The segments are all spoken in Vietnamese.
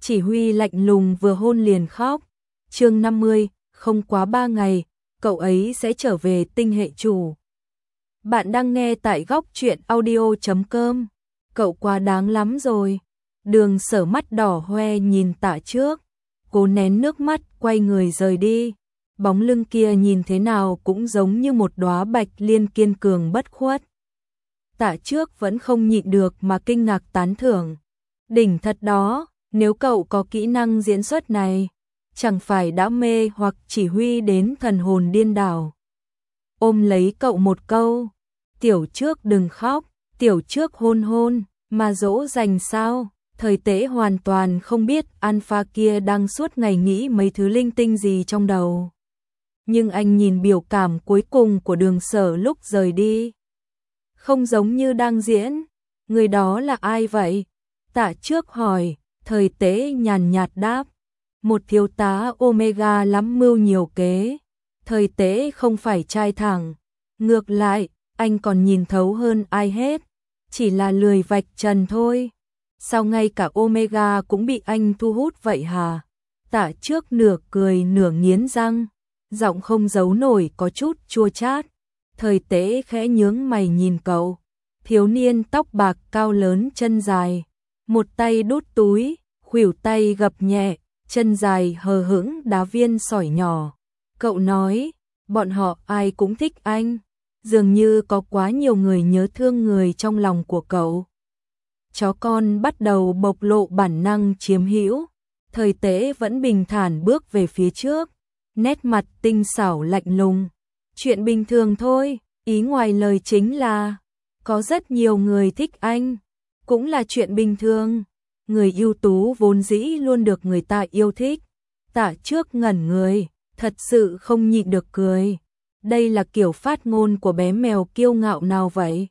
Chỉ huy lạnh lùng vừa hôn liền khóc. Chương 50, không quá 3 ngày, cậu ấy sẽ trở về tinh hệ chủ. Bạn đang nghe tại góc truyện audio.com. Cậu quá đáng lắm rồi. Đường Sở mắt đỏ hoe nhìn Tạ Trước, cố nén nước mắt quay người rời đi. Bóng lưng kia nhìn thế nào cũng giống như một đóa bạch liên kiên cường bất khuất. Tạ Trước vẫn không nhịn được mà kinh ngạc tán thưởng. Đỉnh thật đó, nếu cậu có kỹ năng diễn xuất này, chẳng phải đã mê hoặc chỉ huy đến thần hồn điên đảo. Ôm lấy cậu một câu, Tiểu Trước đừng khóc, Tiểu Trước hôn hôn, mà dỗ dành sao? Thời Tế hoàn toàn không biết Alpha kia đang suốt ngày nghĩ mấy thứ linh tinh gì trong đầu. Nhưng anh nhìn biểu cảm cuối cùng của Đường Sở lúc rời đi, không giống như đang diễn. Người đó là ai vậy? Tạ Trước hỏi. Thời Tế nhàn nhạt đáp, một thiếu tá Omega lắm mưu nhiều kế. Thời Tế không phải trai thẳng, ngược lại, anh còn nhìn thấu hơn ai hết, chỉ là lười vạch trần thôi. Sao ngay cả Omega cũng bị anh thu hút vậy hả? Tạ Trước nửa cười nửa nghiến răng, giọng không giấu nổi có chút chua chát. Thời Tế khẽ nhướng mày nhìn cậu, thiếu niên tóc bạc cao lớn chân dài, một tay đút túi, khuỷu tay gập nhẹ, chân dài hờ hững đá viên sỏi nhỏ. Cậu nói, bọn họ ai cũng thích anh, dường như có quá nhiều người nhớ thương người trong lòng của cậu. Chó con bắt đầu bộc lộ bản năng chiếm hữu. Thời Tế vẫn bình thản bước về phía trước, nét mặt tinh xảo lạnh lùng. Chuyện bình thường thôi, ý ngoài lời chính là có rất nhiều người thích anh, cũng là chuyện bình thường. Người ưu tú vốn dĩ luôn được người ta yêu thích. Tạ Trước ngẩn người, thật sự không nhịn được cười. Đây là kiểu phát ngôn của bé mèo kiêu ngạo nào vậy?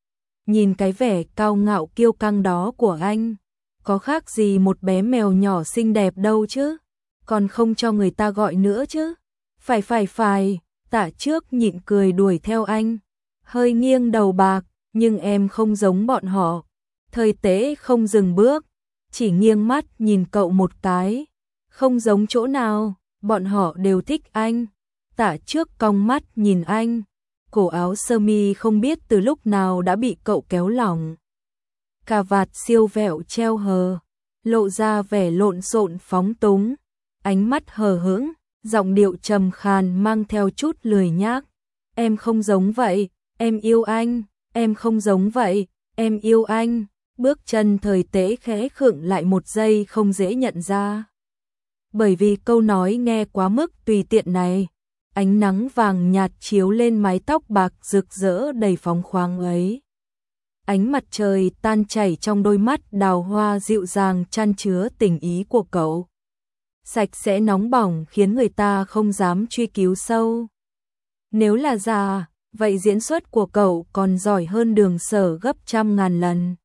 Nhìn cái vẻ cao ngạo kiêu căng đó của anh, có khác gì một bé mèo nhỏ xinh đẹp đâu chứ? Còn không cho người ta gọi nữa chứ? Phải. Tạ Trước nhịn cười đuổi theo anh, hơi nghiêng đầu bạc, nhưng em không giống bọn họ. Thời Tế không dừng bước, chỉ nghiêng mắt nhìn cậu một cái. Không giống chỗ nào, bọn họ đều thích anh. Tạ Trước cong mắt nhìn anh, cổ áo sơ mi không biết từ lúc nào đã bị cậu kéo lỏng. Cà vạt siêu vẹo treo hờ, lộ ra vẻ lộn xộn phóng túng, ánh mắt hờ hững, giọng điệu trầm khàn mang theo chút lười nhác. Em không giống vậy, em yêu anh, em không giống vậy, em yêu anh. Bước chân Thời Tế khẽ khựng lại một giây không dễ nhận ra. Bởi vì câu nói nghe quá mức tùy tiện này, ánh nắng vàng nhạt chiếu lên mái tóc bạc rực rỡ đầy phóng khoáng ấy. Ánh mặt trời tan chảy trong đôi mắt đào hoa dịu dàng chan chứa tình ý của cậu. Sạch sẽ nóng bỏng khiến người ta không dám truy cứu sâu. Nếu là giả, vậy diễn xuất của cậu còn giỏi hơn Đường Sở gấp trăm ngàn lần.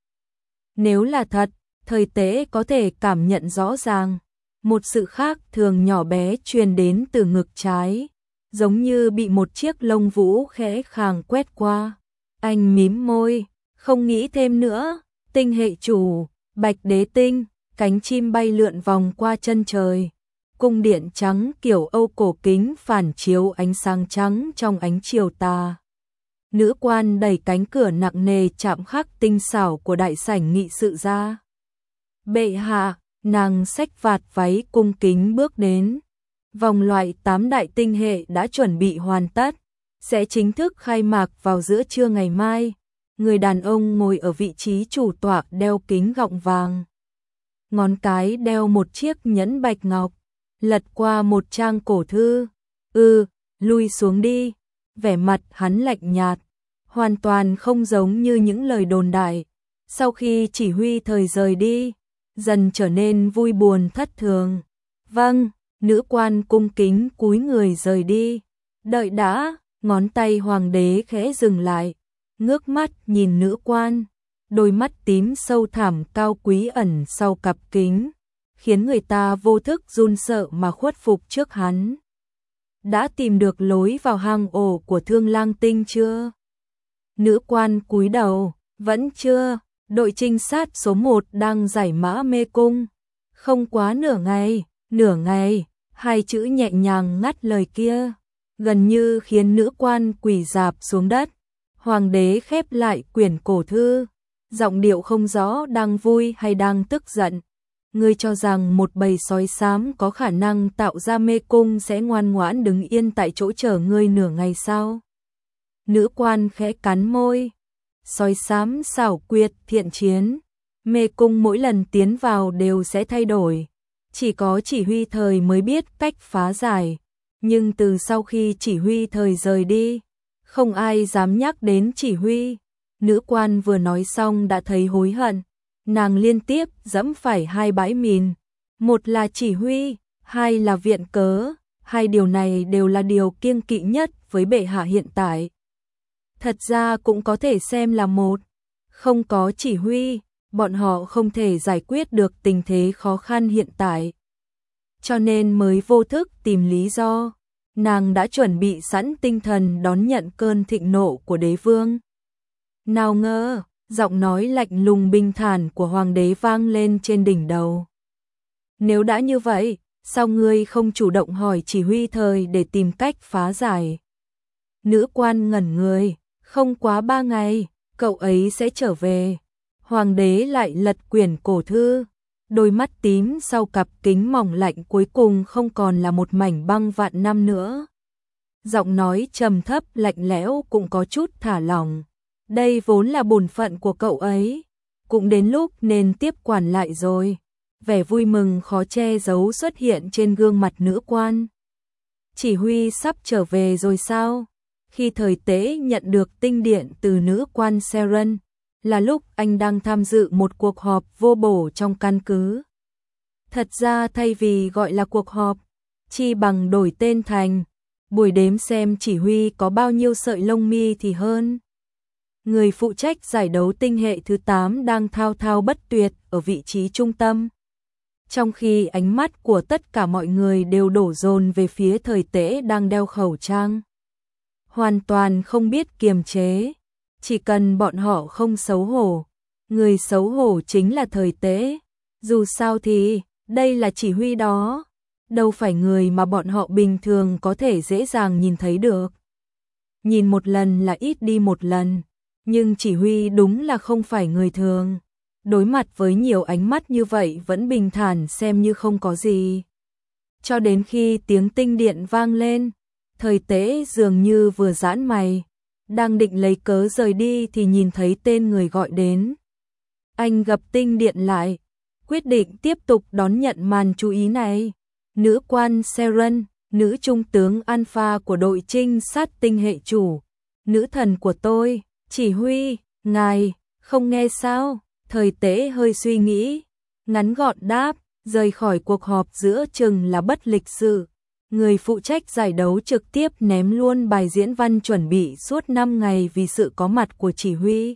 Nếu là thật, Thời Tế có thể cảm nhận rõ ràng, một sự khác thường nhỏ bé truyền đến từ ngực trái, giống như bị một chiếc lông vũ khẽ khàng quét qua. Anh mím môi, không nghĩ thêm nữa. Tinh hệ chủ, Bạch Đế Tinh, cánh chim bay lượn vòng qua chân trời. Cung điện trắng kiểu Âu cổ kính phản chiếu ánh sáng trắng trong ánh chiều tà. Nữ quan đẩy cánh cửa nặng nề chạm khắc tinh xảo của đại sảnh nghị sự ra. Bệ hạ, nàng xách vạt váy cung kính bước đến. Vòng loại 8 đại tinh hệ đã chuẩn bị hoàn tất, sẽ chính thức khai mạc vào giữa trưa ngày mai. Người đàn ông ngồi ở vị trí chủ tọa đeo kính gọng vàng, ngón cái đeo một chiếc nhẫn bạch ngọc, lật qua một trang cổ thư. Lui xuống đi. Vẻ mặt hắn lạnh nhạt, hoàn toàn không giống như những lời đồn đại. Sau khi chỉ huy Thời rời đi, dần trở nên vui buồn thất thường. Vâng. Nữ quan cung kính cúi người rời đi. Đợi đã. Ngón tay hoàng đế khẽ dừng lại, ngước mắt nhìn nữ quan, đôi mắt tím sâu thẳm cao quý ẩn sau cặp kính, khiến người ta vô thức run sợ mà khuất phục trước hắn. Đã tìm được lối vào hang ổ của Thương Lang Tinh chưa? Nữ quan cúi đầu, vẫn chưa. Đội trinh sát số 1 đang giải mã mê cung. Không quá nửa ngày, hai chữ nhẹ nhàng ngắt lời kia, gần như khiến nữ quan quỳ rạp xuống đất. Hoàng đế khép lại quyển cổ thư, giọng điệu không rõ đang vui hay đang tức giận. Ngươi cho rằng một bầy sói xám có khả năng tạo ra mê cung sẽ ngoan ngoãn đứng yên tại chỗ chờ ngươi nửa ngày sao? Nữ quan khẽ cắn môi. Sói xám xảo quyệt thiện chiến, mê cung mỗi lần tiến vào đều sẽ thay đổi. Chỉ có chỉ huy thời mới biết cách phá giải. Nhưng từ sau khi chỉ huy thời rời đi, không ai dám nhắc đến chỉ huy. Nữ quan vừa nói xong đã thấy hối hận. Nàng liên tiếp dẫm phải hai bãi mìn. Một là chỉ huy, hai là viện cớ. Hai điều này đều là điều kiêng kỵ nhất với bệ hạ hiện tại. Thật ra cũng có thể xem là một. Không có chỉ huy, bọn họ không thể giải quyết được tình thế khó khăn hiện tại. Cho nên mới vô thức tìm lý do. Nàng đã chuẩn bị sẵn tinh thần đón nhận cơn thịnh nộ của đế vương. Nào ngờ, giọng nói lạnh lùng bình thản của hoàng đế vang lên trên đỉnh đầu. Nếu đã như vậy, sao ngươi không chủ động hỏi chỉ huy thời để tìm cách phá giải? Nữ quan ngẩn người, không quá 3 ngày, cậu ấy sẽ trở về. Hoàng đế lại lật quyển cổ thư, đôi mắt tím sau cặp kính mỏng lạnh cuối cùng không còn là một mảnh băng vạn năm nữa. Giọng nói trầm thấp lạnh lẽo cũng có chút thả lỏng. Đây vốn là bổn phận của cậu ấy, cũng đến lúc nên tiếp quản lại rồi. Vẻ vui mừng khó che giấu xuất hiện trên gương mặt nữ quan. Chỉ huy sắp trở về rồi sao? Khi thời tế nhận được tinh điện từ nữ quan Seren, là lúc anh đang tham dự một cuộc họp vô bổ trong căn cứ. Thật ra thay vì gọi là cuộc họp, chi bằng đổi tên thành buổi đếm xem chỉ huy có bao nhiêu sợi lông mi thì hơn. Người phụ trách giải đấu tinh hệ thứ 8 đang thao thao bất tuyệt ở vị trí trung tâm. Trong khi ánh mắt của tất cả mọi người đều đổ dồn về phía thời tế đang đeo khẩu trang. Hoàn toàn không biết kiềm chế. Chỉ cần bọn họ không xấu hổ, người xấu hổ chính là thời tế. Dù sao thì, đây là chỉ huy đó. Đâu phải người mà bọn họ bình thường có thể dễ dàng nhìn thấy được. Nhìn một lần là ít đi một lần. Nhưng chỉ huy đúng là không phải người thường. Đối mặt với nhiều ánh mắt như vậy vẫn bình thản xem như không có gì. Cho đến khi tiếng tinh điện vang lên, thời tế dường như vừa giãn mày. Đang định lấy cớ rời đi thì nhìn thấy tên người gọi đến. Anh gập tinh điện lại, quyết định tiếp tục đón nhận màn chú ý này. Nữ quan Seren, nữ trung tướng Alpha của đội trinh sát tinh hệ chủ. Nữ thần của tôi, chỉ huy, ngài, không nghe sao? Thời tế hơi suy nghĩ, ngắn gọn đáp, rời khỏi cuộc họp giữa chừng là bất lịch sự. Người phụ trách giải đấu trực tiếp ném luôn bài diễn văn chuẩn bị suốt 5 ngày vì sự có mặt của chỉ huy.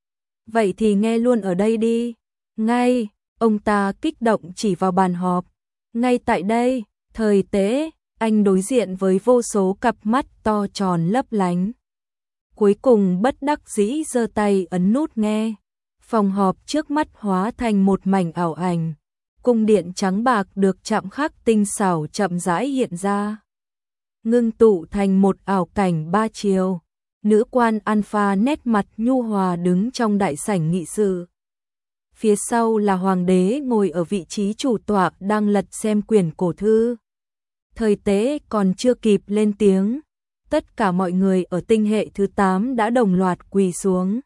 Vậy thì nghe luôn ở đây đi. Ngay, ông ta kích động chỉ vào bàn họp. Ngay tại đây, thời tế, anh đối diện với vô số cặp mắt to tròn lấp lánh. Cuối cùng bất đắc dĩ giơ tay ấn nút nghe. Phòng họp trước mắt hóa thành một mảnh ảo ảnh. Cung điện trắng bạc được chạm khắc tinh xảo chậm rãi hiện ra. Ngưng tụ thành một ảo cảnh 3 chiều. Nữ quan Alpha nét mặt nhu hòa đứng trong đại sảnh nghị sự. Phía sau là hoàng đế ngồi ở vị trí chủ tọa đang lật xem quyển cổ thư. Thời tế còn chưa kịp lên tiếng. Tất cả mọi người ở tinh hệ thứ 8 đã đồng loạt quỳ xuống.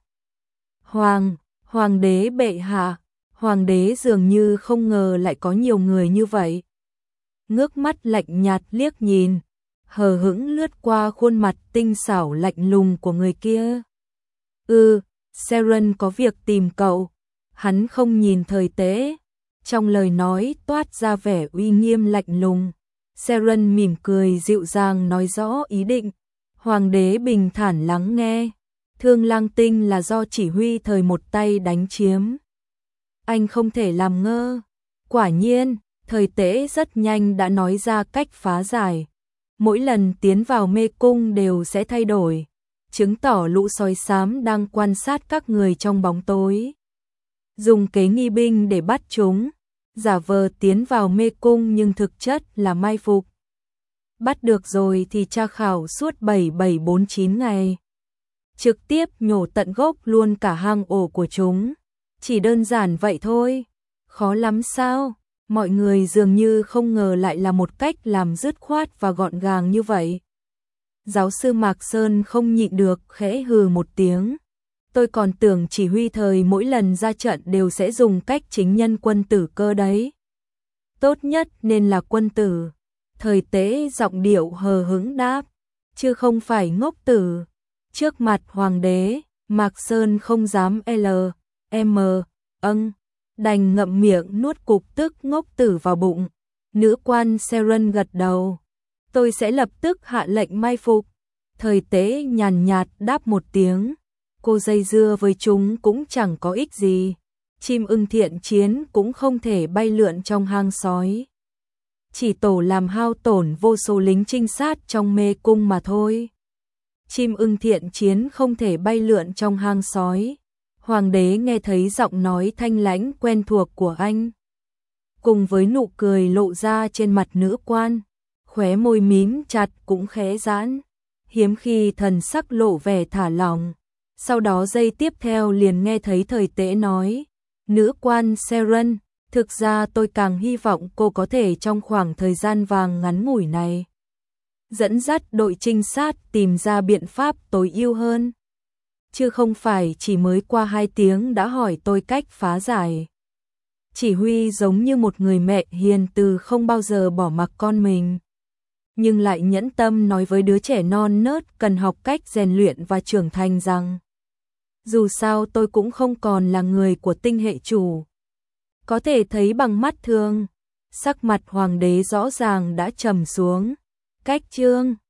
Hoàng đế bệ hạ. Hoàng đế dường như không ngờ lại có nhiều người như vậy. Ngước mắt lạnh nhạt liếc nhìn, hờ hững lướt qua khuôn mặt tinh xảo lạnh lùng của người kia. Seren có việc tìm cậu. Hắn không nhìn thời tế. Trong lời nói toát ra vẻ uy nghiêm lạnh lùng. Seren mỉm cười dịu dàng nói rõ ý định. Hoàng đế bình thản lắng nghe. Thương Lang Tinh là do chỉ huy thời một tay đánh chiếm. Anh không thể làm ngơ. Quả nhiên, thời tế rất nhanh đã nói ra cách phá giải. Mỗi lần tiến vào mê cung đều sẽ thay đổi, chứng tỏ lũ sói xám đang quan sát các người trong bóng tối. Dùng kế nghi binh để bắt chúng. giả vờ tiến vào mê cung nhưng thực chất là mai phục. Bắt được rồi thì tra khảo suốt 7749 ngày. Trực tiếp nhổ tận gốc luôn cả hang ổ của chúng. Chỉ đơn giản vậy thôi. Khó lắm sao? Mọi người dường như không ngờ lại là một cách làm dứt khoát và gọn gàng như vậy. Giáo sư Mạc Sơn không nhịn được khẽ hừ một tiếng. Tôi còn tưởng chỉ huy thời mỗi lần ra trận đều sẽ dùng cách chính nhân quân tử cơ đấy. Tốt nhất nên là quân tử. Thời Tế giọng điệu hờ hững đáp, chứ không phải ngốc tử. Trước mặt hoàng đế, Mạc Sơn không dám đành ngậm miệng nuốt cục tức ngốc tử vào bụng. Nữ quan Seren gật đầu. Tôi sẽ lập tức hạ lệnh mai phục. Thời Tế nhàn nhạt đáp một tiếng. Cô dây dưa với chúng cũng chẳng có ích gì. Chim ưng thiện chiến cũng không thể bay lượn trong hang sói. Chỉ tổ làm hao tổn vô số lính trinh sát trong mê cung mà thôi. Chim ưng thiện chiến không thể bay lượn trong hang sói. Hoàng đế nghe thấy giọng nói thanh lãnh quen thuộc của anh. Cùng với nụ cười lộ ra trên mặt nữ quan, khóe môi mím chặt cũng khẽ giãn. Hiếm khi thần sắc lộ vẻ thả lỏng. Sau đó giây tiếp theo liền nghe thấy Thời Tế nói, nữ quan Seren, thực ra tôi càng hy vọng cô có thể trong khoảng thời gian vàng ngắn ngủi này dẫn dắt đội trinh sát tìm ra biện pháp tối ưu hơn. Chứ không phải chỉ mới qua 2 tiếng đã hỏi tôi cách phá giải. Chỉ huy giống như một người mẹ hiền từ không bao giờ bỏ mặc con mình. Nhưng lại nhẫn tâm nói với đứa trẻ non nớt cần học cách rèn luyện và trưởng thành rằng dù sao tôi cũng không còn là người của tinh hệ chủ. Có thể thấy bằng mắt thường, sắc mặt hoàng đế rõ ràng đã trầm xuống. Cách chương